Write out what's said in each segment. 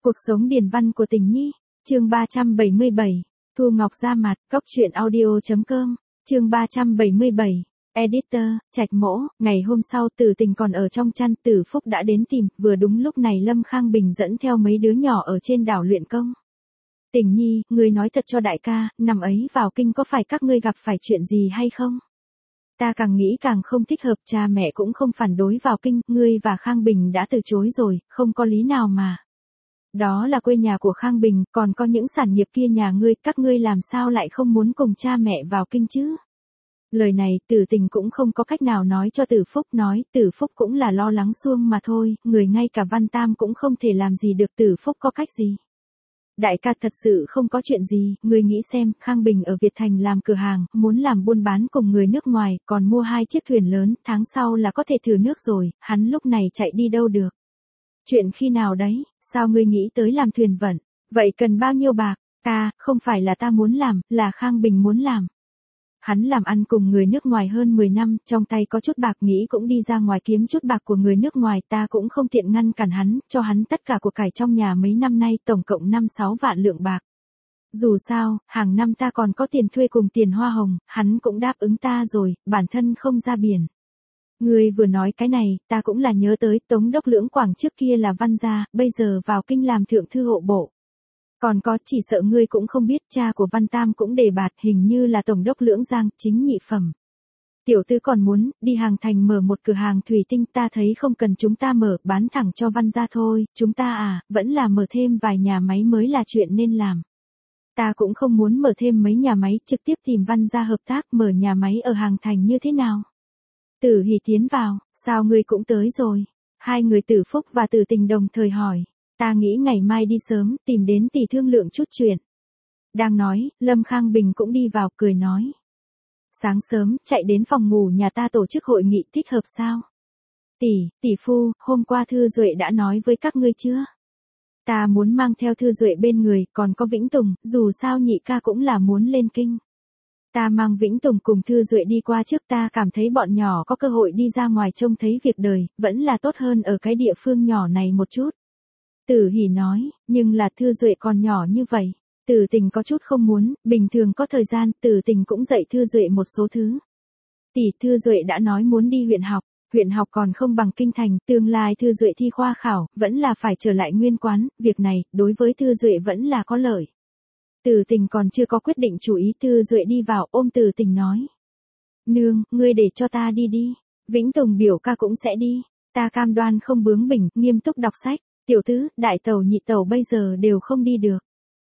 Cuộc sống điển văn của Tình Nhi, chương 377, Thu Ngọc ra mặt, Cóc truyện audio.com, chương 377, Editor, Trạch Mỗ. Ngày hôm sau Tử Tình còn ở trong chăn, Tử Phúc đã đến tìm, vừa đúng lúc này Lâm Khang Bình dẫn theo mấy đứa nhỏ ở trên đảo luyện công. Tình Nhi, ngươi nói thật cho đại ca, năm ấy vào kinh có phải các ngươi gặp phải chuyện gì hay không? Ta càng nghĩ càng không thích hợp, cha mẹ cũng không phản đối vào kinh, ngươi và Khang Bình đã từ chối rồi, không có lý nào mà. Đó là quê nhà của Khang Bình, còn có những sản nghiệp kia nhà ngươi, các ngươi làm sao lại không muốn cùng cha mẹ vào kinh chứ? Lời này Tử Tình cũng không có cách nào nói cho Tử Phúc nói, Tử Phúc cũng là lo lắng suông mà thôi, người ngay cả Văn Tam cũng không thể làm gì được, Tử Phúc có cách gì? Đại ca thật sự không có chuyện gì, ngươi nghĩ xem, Khang Bình ở Việt Thành làm cửa hàng, muốn làm buôn bán cùng người nước ngoài, còn mua 2 chiếc thuyền lớn, tháng sau là có thể thử nước rồi, hắn lúc này chạy đi đâu được? Chuyện khi nào đấy, sao ngươi nghĩ tới làm thuyền vận, vậy cần bao nhiêu bạc? Ta, không phải là ta muốn làm, là Khang Bình muốn làm. Hắn làm ăn cùng người nước ngoài hơn 10 năm, trong tay có chút bạc, nghĩ cũng đi ra ngoài kiếm chút bạc của người nước ngoài, ta cũng không tiện ngăn cản hắn, cho hắn tất cả của cải trong nhà mấy năm nay, tổng cộng 5-6 vạn lượng bạc. Dù sao, hàng năm ta còn có tiền thuê cùng tiền hoa hồng, hắn cũng đáp ứng ta rồi, bản thân không ra biển. Ngươi vừa nói cái này, ta cũng là nhớ tới Tống Đốc Lưỡng Quảng trước kia là văn gia, bây giờ vào kinh làm thượng thư hộ bộ. Còn có, chỉ sợ ngươi cũng không biết, cha của Văn Tam cũng đề bạt, hình như là Tổng đốc Lưỡng Giang, chính nhị phẩm. Tiểu tư còn muốn, đi hàng thành mở một cửa hàng thủy tinh, ta thấy không cần chúng ta mở, bán thẳng cho Văn gia thôi, chúng ta vẫn là mở thêm vài nhà máy mới là chuyện nên làm. Ta cũng không muốn mở thêm mấy nhà máy, trực tiếp tìm Văn gia hợp tác mở nhà máy ở hàng thành như thế nào? Tử Hỷ tiến vào, sao ngươi cũng tới rồi? Hai người Tử Phúc và Tử Tình đồng thời hỏi. Ta nghĩ ngày mai đi sớm, tìm đến tỷ thương lượng chút chuyện. Đang nói, Lâm Khang Bình cũng đi vào, cười nói. Sáng sớm, chạy đến phòng ngủ nhà ta tổ chức hội nghị, thích hợp sao? Tỷ phu, hôm qua Thư Duệ đã nói với các ngươi chưa? Ta muốn mang theo Thư Duệ bên người, còn có Vĩnh Tùng, dù sao nhị ca cũng là muốn lên kinh. Ta mang Vĩnh Tùng cùng Thư Duệ đi qua trước, ta cảm thấy bọn nhỏ có cơ hội đi ra ngoài trông thấy việc đời, vẫn là tốt hơn ở cái địa phương nhỏ này một chút. Tử Hỷ nói, nhưng là Thư Duệ còn nhỏ như vậy. Tử Tình có chút không muốn, bình thường có thời gian, Tử Tình cũng dạy Thư Duệ một số thứ. Tỷ, Thư Duệ đã nói muốn đi huyện học còn không bằng kinh thành, tương lai Thư Duệ thi khoa khảo, vẫn là phải trở lại nguyên quán, việc này, đối với Thư Duệ vẫn là có lợi. Tử Tình còn chưa có quyết định chủ ý, Thư Duệ đi vào, ôm Tử Tình nói. Nương, ngươi để cho ta đi. Vĩnh Tùng biểu ca cũng sẽ đi. Ta cam đoan không bướng bỉnh, nghiêm túc đọc sách. Tiểu tứ, đại tẩu nhị tẩu bây giờ đều không đi được.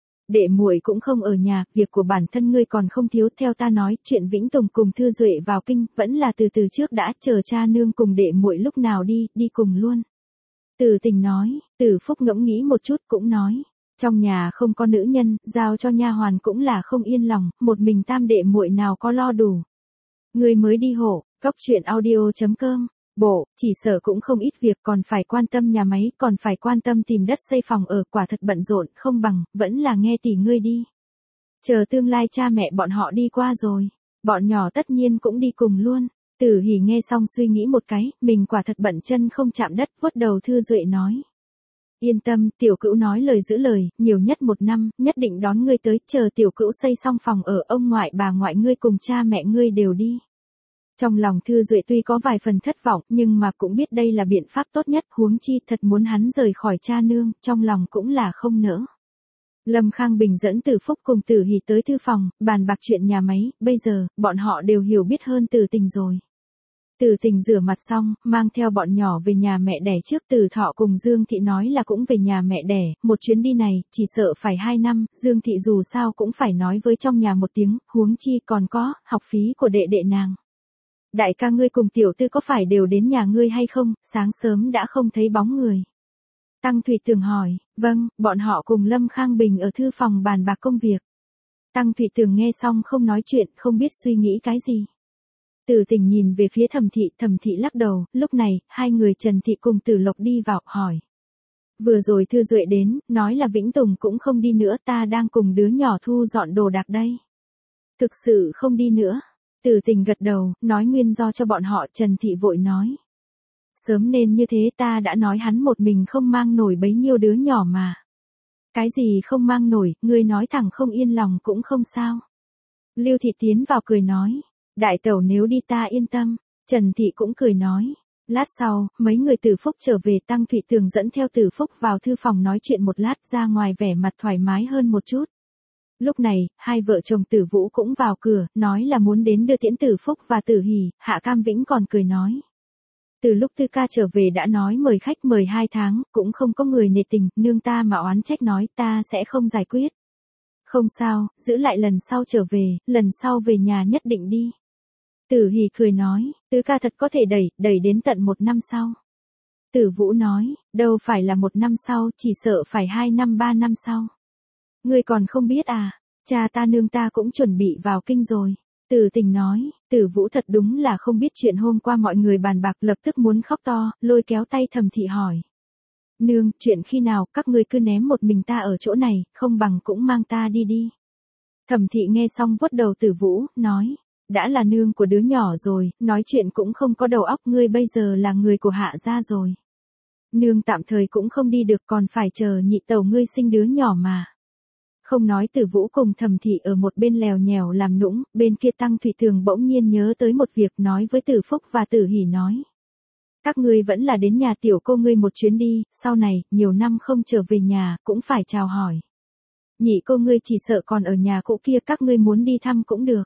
Đệ muội cũng không ở nhà, việc của bản thân ngươi còn không thiếu, theo ta nói, chuyện Vĩnh Tùng cùng Thư Duệ vào kinh, vẫn là từ trước đã, chờ cha nương cùng đệ muội lúc nào đi cùng luôn. Tử Tình nói, Tử Phúc ngẫm nghĩ một chút cũng nói, trong nhà không có nữ nhân, giao cho nha hoàn cũng là không yên lòng, một mình tam đệ muội nào có lo đủ. Ngươi mới đi hộ, Cóc truyện audio.com. Bộ, chỉ sợ cũng không ít việc, còn phải quan tâm nhà máy, còn phải quan tâm tìm đất xây phòng ở, quả thật bận rộn, không bằng, vẫn là nghe tỷ ngươi đi. Chờ tương lai cha mẹ bọn họ đi qua rồi, bọn nhỏ tất nhiên cũng đi cùng luôn. Tử Hỷ nghe xong suy nghĩ một cái, mình quả thật bận chân không chạm đất, vuốt đầu Thư Duệ nói. Yên tâm, tiểu cữu nói lời giữ lời, nhiều nhất 1 năm, nhất định đón ngươi tới, chờ tiểu cữu xây xong phòng ở, ông ngoại bà ngoại ngươi cùng cha mẹ ngươi đều đi. Trong lòng Thư Duệ tuy có vài phần thất vọng, nhưng mà cũng biết đây là biện pháp tốt nhất, huống chi thật muốn hắn rời khỏi cha nương, trong lòng cũng là không nỡ. Lâm Khang Bình dẫn Tử Phúc cùng Tử Hỷ tới thư phòng, bàn bạc chuyện nhà máy, bây giờ, bọn họ đều hiểu biết hơn Tử Tình rồi. Tử Tình rửa mặt xong, mang theo bọn nhỏ về nhà mẹ đẻ trước, Tử Thọ cùng Dương Thị nói là cũng về nhà mẹ đẻ, một chuyến đi này, chỉ sợ phải 2 năm, Dương Thị dù sao cũng phải nói với trong nhà một tiếng, huống chi còn có, học phí của đệ nàng. Đại ca ngươi cùng tiểu tư có phải đều đến nhà ngươi hay không, sáng sớm đã không thấy bóng người. Tăng Thủy Tường hỏi, vâng, bọn họ cùng Lâm Khang Bình ở thư phòng bàn bạc công việc. Tăng Thủy Tường nghe xong không nói chuyện, không biết suy nghĩ cái gì. Tử Tình nhìn về phía Thẩm Thị lắc đầu, lúc này, hai người Trần Thị cùng Tử Lộc đi vào, hỏi. Vừa rồi Thư Duệ đến, nói là Vĩnh Tùng cũng không đi nữa, ta đang cùng đứa nhỏ thu dọn đồ đạc đây. Thực sự không đi nữa. Tử Tình gật đầu, nói nguyên do cho bọn họ. Trần Thị vội nói. Sớm nên như thế, ta đã nói hắn một mình không mang nổi bấy nhiêu đứa nhỏ mà. Cái gì không mang nổi, ngươi nói thẳng không yên lòng cũng không sao. Lưu Thị tiến vào cười nói, đại tẩu nếu đi ta yên tâm. Trần Thị cũng cười nói. Lát sau, mấy người Từ Phúc trở về, Tăng Thụy Tường dẫn theo Từ Phúc vào thư phòng nói chuyện một lát, ra ngoài vẻ mặt thoải mái hơn một chút. Lúc này, hai vợ chồng Tử Vũ cũng vào cửa, nói là muốn đến đưa tiễn Tử Phúc và Tử Hỷ. Hạ Cam Vĩnh còn cười nói. Từ lúc Tư ca trở về đã nói mời khách mời 2 tháng, cũng không có người nể tình, nương ta mà oán trách nói ta sẽ không giải quyết. Không sao, giữ lại lần sau trở về, lần sau về nhà nhất định đi. Tử Hỷ cười nói, Tư ca thật có thể đẩy đến tận 1 năm sau. Tử Vũ nói, đâu phải là 1 năm sau, chỉ sợ phải 2 năm 3 năm sau. Ngươi còn không biết à, cha ta nương ta cũng chuẩn bị vào kinh rồi. Tử Tình nói, Tử Vũ thật đúng là không biết chuyện hôm qua mọi người bàn bạc, lập tức muốn khóc to, lôi kéo tay Thẩm Thị hỏi. Nương, chuyện khi nào, các ngươi cứ ném một mình ta ở chỗ này, không bằng cũng mang ta đi đi. Thẩm Thị nghe xong vuốt đầu Tử Vũ, nói, đã là nương của đứa nhỏ rồi, nói chuyện cũng không có đầu óc, ngươi bây giờ là người của Hạ gia rồi. Nương tạm thời cũng không đi được, còn phải chờ nhị tẩu ngươi sinh đứa nhỏ mà. Không nói, Tử Vũ cùng Thẩm Thị ở một bên lèo nhèo làm nũng, bên kia Tăng Thụy Tường bỗng nhiên nhớ tới một việc, nói với Tử Phúc và Tử Hỷ nói. Các ngươi vẫn là đến nhà tiểu cô ngươi một chuyến đi, sau này, nhiều năm không trở về nhà, cũng phải chào hỏi. Nhị cô ngươi chỉ sợ còn ở nhà cũ kia, các ngươi muốn đi thăm cũng được.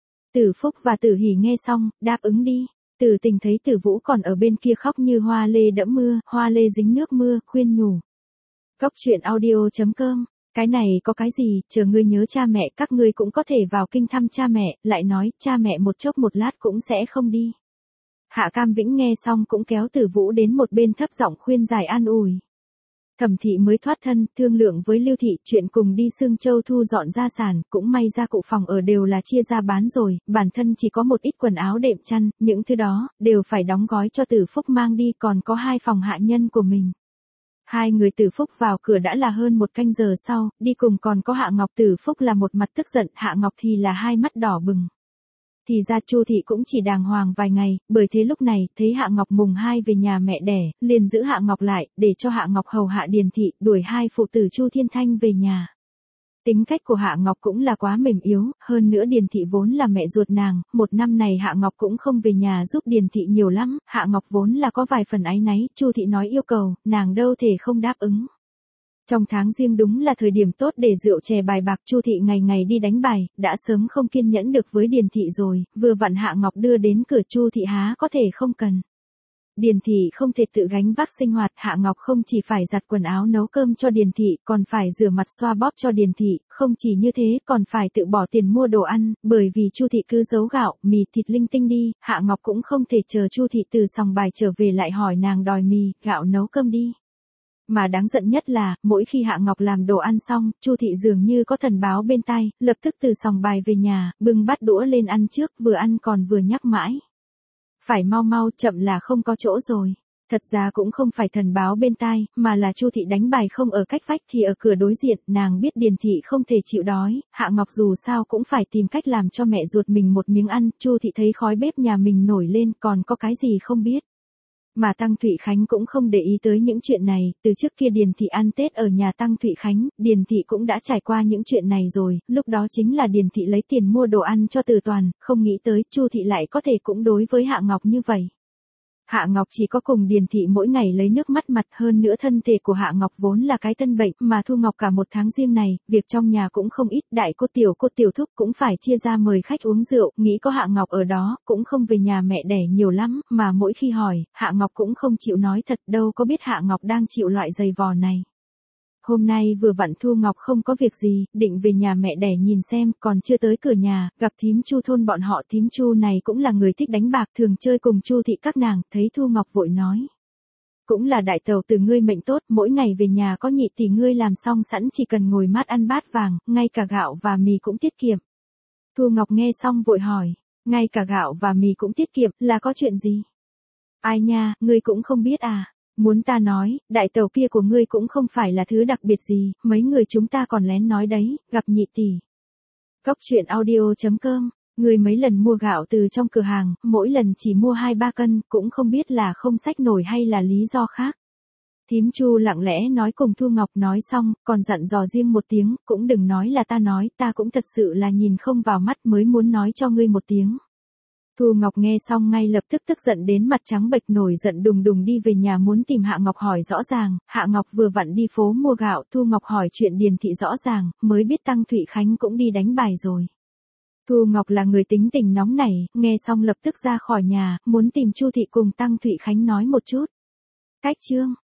Tử Phúc và Tử Hỷ nghe xong, đáp ứng đi. Tử Tình thấy Tử Vũ còn ở bên kia khóc như hoa lê đẫm mưa, hoa lê dính nước mưa, khuyên nhủ. Góc truyện audio.com. Cái này có cái gì, chờ ngươi nhớ cha mẹ, các ngươi cũng có thể vào kinh thăm cha mẹ, lại nói, cha mẹ một chốc một lát cũng sẽ không đi. Hạ Cam Vĩnh nghe xong cũng kéo Tử Vũ đến một bên thấp giọng khuyên giải an ủi. Thẩm Thị mới thoát thân, thương lượng với Lưu Thị, chuyện cùng đi Sương Châu thu dọn gia sản, cũng may gia cụ phòng ở đều là chia ra bán rồi, bản thân chỉ có một ít quần áo đệm chăn, những thứ đó, đều phải đóng gói cho Tử Phúc mang đi, còn có 2 phòng hạ nhân của mình. Hai người Tử Phúc vào cửa đã là hơn 1 canh giờ sau, đi cùng còn có Hạ Ngọc. Tử Phúc là một mặt tức giận, Hạ Ngọc thì là 2 mắt đỏ bừng. Thì ra Chu Thị cũng chỉ đàng hoàng vài ngày, bởi thế lúc này, thấy Hạ Ngọc mùng 2 về nhà mẹ đẻ, liền giữ Hạ Ngọc lại, để cho Hạ Ngọc hầu hạ Điền Thị, đuổi 2 phụ tử Chu Thiên Thanh về nhà. Tính cách của Hạ Ngọc cũng là quá mềm yếu, hơn nữa Điền Thị vốn là mẹ ruột nàng, 1 năm này Hạ Ngọc cũng không về nhà giúp Điền Thị nhiều lắm, Hạ Ngọc vốn là có vài phần áy náy, Chu Thị nói yêu cầu, nàng đâu thể không đáp ứng. Trong tháng riêng đúng là thời điểm tốt để rượu chè bài bạc, Chu Thị ngày ngày đi đánh bài, đã sớm không kiên nhẫn được với Điền Thị rồi, vừa vặn Hạ Ngọc đưa đến cửa, Chu Thị há có thể không cần. Điền Thị không thể tự gánh vác sinh hoạt, Hạ Ngọc không chỉ phải giặt quần áo nấu cơm cho Điền Thị, còn phải rửa mặt xoa bóp cho Điền Thị, không chỉ như thế còn phải tự bỏ tiền mua đồ ăn, bởi vì Chu Thị cứ giấu gạo, mì, thịt linh tinh đi, Hạ Ngọc cũng không thể chờ Chu Thị từ sòng bài trở về lại hỏi nàng đòi mì, gạo nấu cơm đi. Mà đáng giận nhất là, mỗi khi Hạ Ngọc làm đồ ăn xong, Chu Thị dường như có thần báo bên tai, lập tức từ sòng bài về nhà, bưng bát đũa lên ăn trước, vừa ăn còn vừa nhắc mãi. Phải mau mau, chậm là không có chỗ rồi. Thật ra cũng không phải thần báo bên tai, mà là Chu Thị đánh bài không ở cách vách thì ở cửa đối diện, nàng biết Điền Thị không thể chịu đói, Hạ Ngọc dù sao cũng phải tìm cách làm cho mẹ ruột mình một miếng ăn, Chu Thị thấy khói bếp nhà mình nổi lên, còn có cái gì không biết. Mà Tăng Thụy Khánh cũng không để ý tới những chuyện này, từ trước kia Điền Thị ăn Tết ở nhà Tăng Thụy Khánh, Điền Thị cũng đã trải qua những chuyện này rồi, lúc đó chính là Điền Thị lấy tiền mua đồ ăn cho Từ Toàn, không nghĩ tới Chu Thị lại có thể cũng đối với Hạ Ngọc như vậy. Hạ Ngọc chỉ có cùng Điền Thị mỗi ngày lấy nước mắt mặt, hơn nữa thân thể của Hạ Ngọc vốn là cái tân bệnh, mà Thu Ngọc cả 1 tháng riêng này, việc trong nhà cũng không ít, đại cô tiểu thúc cũng phải chia ra mời khách uống rượu, nghĩ có Hạ Ngọc ở đó, cũng không về nhà mẹ đẻ nhiều lắm, mà mỗi khi hỏi, Hạ Ngọc cũng không chịu nói thật, đâu có biết Hạ Ngọc đang chịu loại giày vò này. Hôm nay vừa vặn Thu Ngọc không có việc gì, định về nhà mẹ đẻ nhìn xem, còn chưa tới cửa nhà, gặp thím Chu thôn bọn họ, thím Chu này cũng là người thích đánh bạc, thường chơi cùng Chu Thị các nàng, thấy Thu Ngọc vội nói. Cũng là đại tàu từ ngươi mệnh tốt, mỗi ngày về nhà có nhị tỷ ngươi làm xong sẵn chỉ cần ngồi mát ăn bát vàng, ngay cả gạo và mì cũng tiết kiệm. Thu Ngọc nghe xong vội hỏi, ngay cả gạo và mì cũng tiết kiệm, là có chuyện gì? Ai nha, ngươi cũng không biết à? Muốn ta nói, đại tàu kia của ngươi cũng không phải là thứ đặc biệt gì, mấy người chúng ta còn lén nói đấy, gặp nhị tỷ. Góc truyện audio.com, ngươi mấy lần mua gạo từ trong cửa hàng, mỗi lần chỉ mua 2-3 cân, cũng không biết là không xách nổi hay là lý do khác. Thím Chu lặng lẽ nói cùng Thu Ngọc, nói xong, còn dặn dò riêng một tiếng, cũng đừng nói là ta nói, ta cũng thật sự là nhìn không vào mắt mới muốn nói cho ngươi một tiếng. Thu Ngọc nghe xong ngay lập tức tức giận đến mặt trắng bệch, nổi giận đùng đùng đi về nhà muốn tìm Hạ Ngọc hỏi rõ ràng. Hạ Ngọc vừa vặn đi phố mua gạo, Thu Ngọc hỏi chuyện điền thị rõ ràng, mới biết Tăng Thụy Khánh cũng đi đánh bài rồi. Thu Ngọc là người tính tình nóng nảy, nghe xong lập tức ra khỏi nhà, muốn tìm Chu thị cùng Tăng Thụy Khánh nói một chút. Cách chương